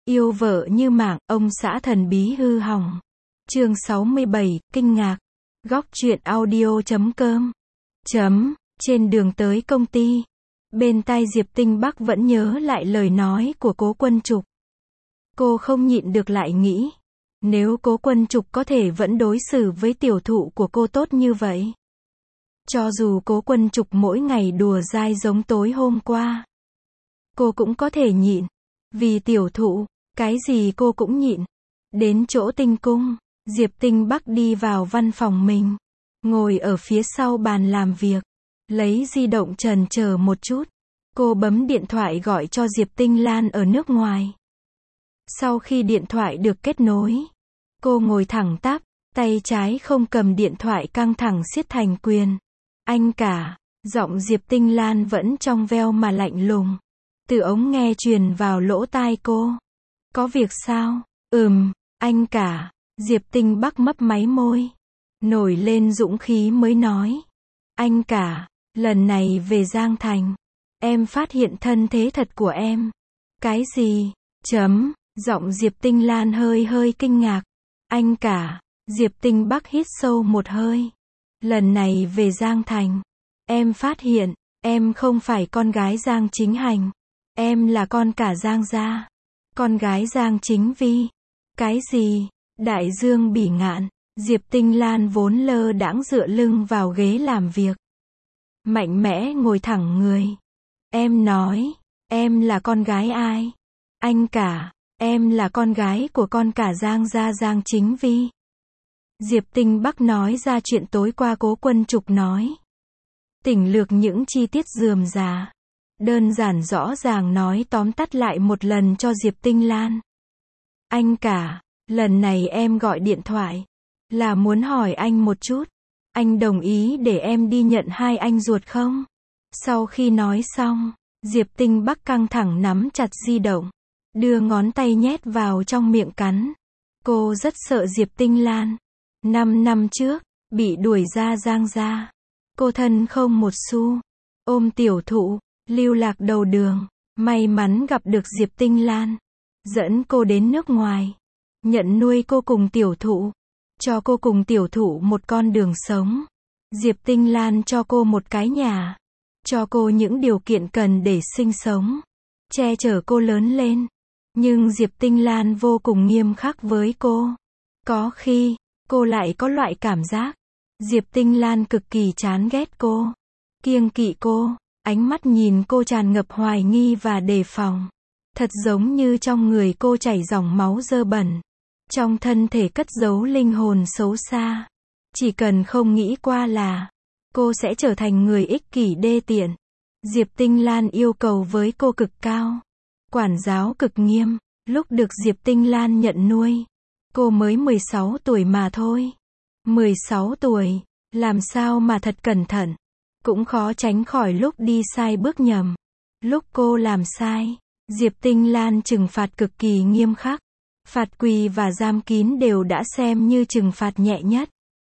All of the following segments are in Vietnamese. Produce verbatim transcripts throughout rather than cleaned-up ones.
Yêu vợ như mạng, ông xã thần bí hư hỏng. Chương sáu mươi bảy, kinh ngạc. Góc truyện audio chấm com. Chấm, trên đường tới công ty. Bên tai Diệp Tinh Bắc vẫn nhớ lại lời nói của Cố Quân Trục. Cô không nhịn được lại nghĩ. Nếu Cố Quân Trục có thể vẫn đối xử với tiểu thụ của cô tốt như vậy. Cho dù Cố Quân Trục mỗi ngày đùa dai giống tối hôm qua. Cô cũng có thể nhịn. Vì tiểu thụ, cái gì cô cũng nhịn. Đến chỗ Tinh Cung, Diệp Tinh Bắc đi vào văn phòng mình. Ngồi ở phía sau bàn làm việc. Lấy di động chần chờ một chút. Cô bấm điện thoại gọi cho Diệp Tinh Lan ở nước ngoài. Sau khi điện thoại được kết nối, cô ngồi thẳng tắp, tay trái không cầm điện thoại căng thẳng siết thành quyền. Anh cả, giọng Diệp Tinh Lan vẫn trong veo mà lạnh lùng. Từ ống nghe truyền vào lỗ tai cô. Có việc sao? Ừm, anh cả. Diệp Tinh Bắc mấp máy môi. Nổi lên dũng khí mới nói. Anh cả, lần này về Giang Thành. Em phát hiện thân thế thật của em. Cái gì? Chấm. Giọng Diệp Tinh Lan hơi hơi kinh ngạc. Anh cả. Diệp Tinh Bắc hít sâu một hơi. Lần này về Giang Thành. Em phát hiện, em không phải con gái Giang Chính Hành. Em là con cả Giang gia. Con gái Giang Chính Vi. Cái gì? Đại dương bỉ ngạn. Diệp Tinh Lan vốn lơ đãng dựa lưng vào ghế làm việc. Mạnh mẽ ngồi thẳng người. Em nói, em là con gái ai? Anh cả, em là con gái của con cả Giang gia Giang Chính Vi. Diệp Tinh Bắc nói ra chuyện tối qua Cố Quân Trục nói. Tỉnh lược những chi tiết rườm rà. Đơn giản rõ ràng nói tóm tắt lại một lần cho Diệp Tinh Lan. Anh cả, lần này em gọi điện thoại. Là muốn hỏi anh một chút. Anh đồng ý để em đi nhận hai anh ruột không? Sau khi nói xong, Diệp Tinh Bắc căng thẳng nắm chặt di động. Đưa ngón tay nhét vào trong miệng cắn. Cô rất sợ Diệp Tinh Lan. Năm năm trước, bị đuổi ra Giang gia. Cô thân không một xu. Ôm tiểu thụ, lưu lạc đầu đường. May mắn gặp được Diệp Tinh Lan. Dẫn cô đến nước ngoài. Nhận nuôi cô cùng tiểu thụ. Cho cô cùng tiểu thụ một con đường sống. Diệp Tinh Lan cho cô một cái nhà. Cho cô những điều kiện cần để sinh sống. Che chở cô lớn lên. Nhưng Diệp Tinh Lan vô cùng nghiêm khắc với cô. Có khi, cô lại có loại cảm giác. Diệp Tinh Lan cực kỳ chán ghét cô. Kiêng kỵ cô. Ánh mắt nhìn cô tràn ngập hoài nghi và đề phòng. Thật giống như trong người cô chảy dòng máu dơ bẩn. Trong thân thể cất giấu linh hồn xấu xa. Chỉ cần không nghĩ qua là cô sẽ trở thành người ích kỷ đê tiện. Diệp Tinh Lan yêu cầu với cô cực cao. Quản giáo cực nghiêm. Lúc được Diệp Tinh Lan nhận nuôi, cô mới mười sáu tuổi mà thôi. mười sáu tuổi, làm sao mà thật cẩn thận. Cũng khó tránh khỏi lúc đi sai bước nhầm. Lúc cô làm sai, Diệp Tinh Lan trừng phạt cực kỳ nghiêm khắc. Phạt quỳ và giam kín đều đã xem như trừng phạt nhẹ nhất.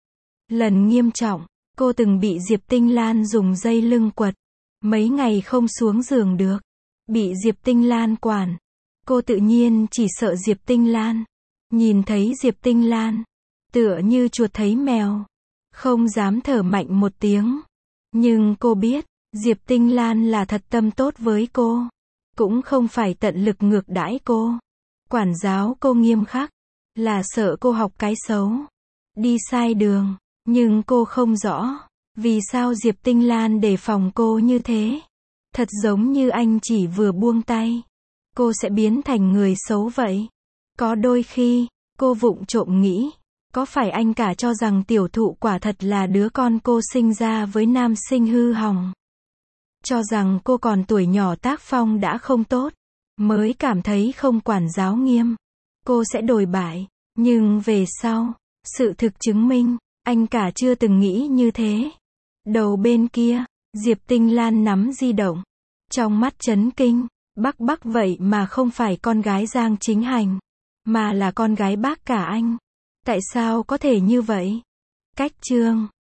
Lần nghiêm trọng, cô từng bị Diệp Tinh Lan dùng dây lưng quật. Mấy ngày không xuống giường được. Bị Diệp Tinh Lan quản. Cô tự nhiên chỉ sợ Diệp Tinh Lan. Nhìn thấy Diệp Tinh Lan, tựa như chuột thấy mèo. Không dám thở mạnh một tiếng. Nhưng cô biết, Diệp Tinh Lan là thật tâm tốt với cô. Cũng không phải tận lực ngược đãi cô. Quản giáo cô nghiêm khắc. Là sợ cô học cái xấu. Đi sai đường. Nhưng cô không rõ. Vì sao Diệp Tinh Lan đề phòng cô như thế. Thật giống như anh chỉ vừa buông tay. Cô sẽ biến thành người xấu vậy. Có đôi khi, cô vụng trộm nghĩ. Có phải anh cả cho rằng tiểu thụ quả thật là đứa con cô sinh ra với nam sinh hư hỏng. Cho rằng cô còn tuổi nhỏ tác phong đã không tốt. Mới cảm thấy không quản giáo nghiêm. Cô sẽ đồi bại. Nhưng về sau, sự thực chứng minh, anh cả chưa từng nghĩ như thế. Đầu bên kia, Diệp Tinh Lan nắm di động. Trong mắt chấn kinh, Bắc Bắc vậy mà không phải con gái Giang Chính Hành. Mà là con gái bác cả anh. Tại sao có thể như vậy? Cách chương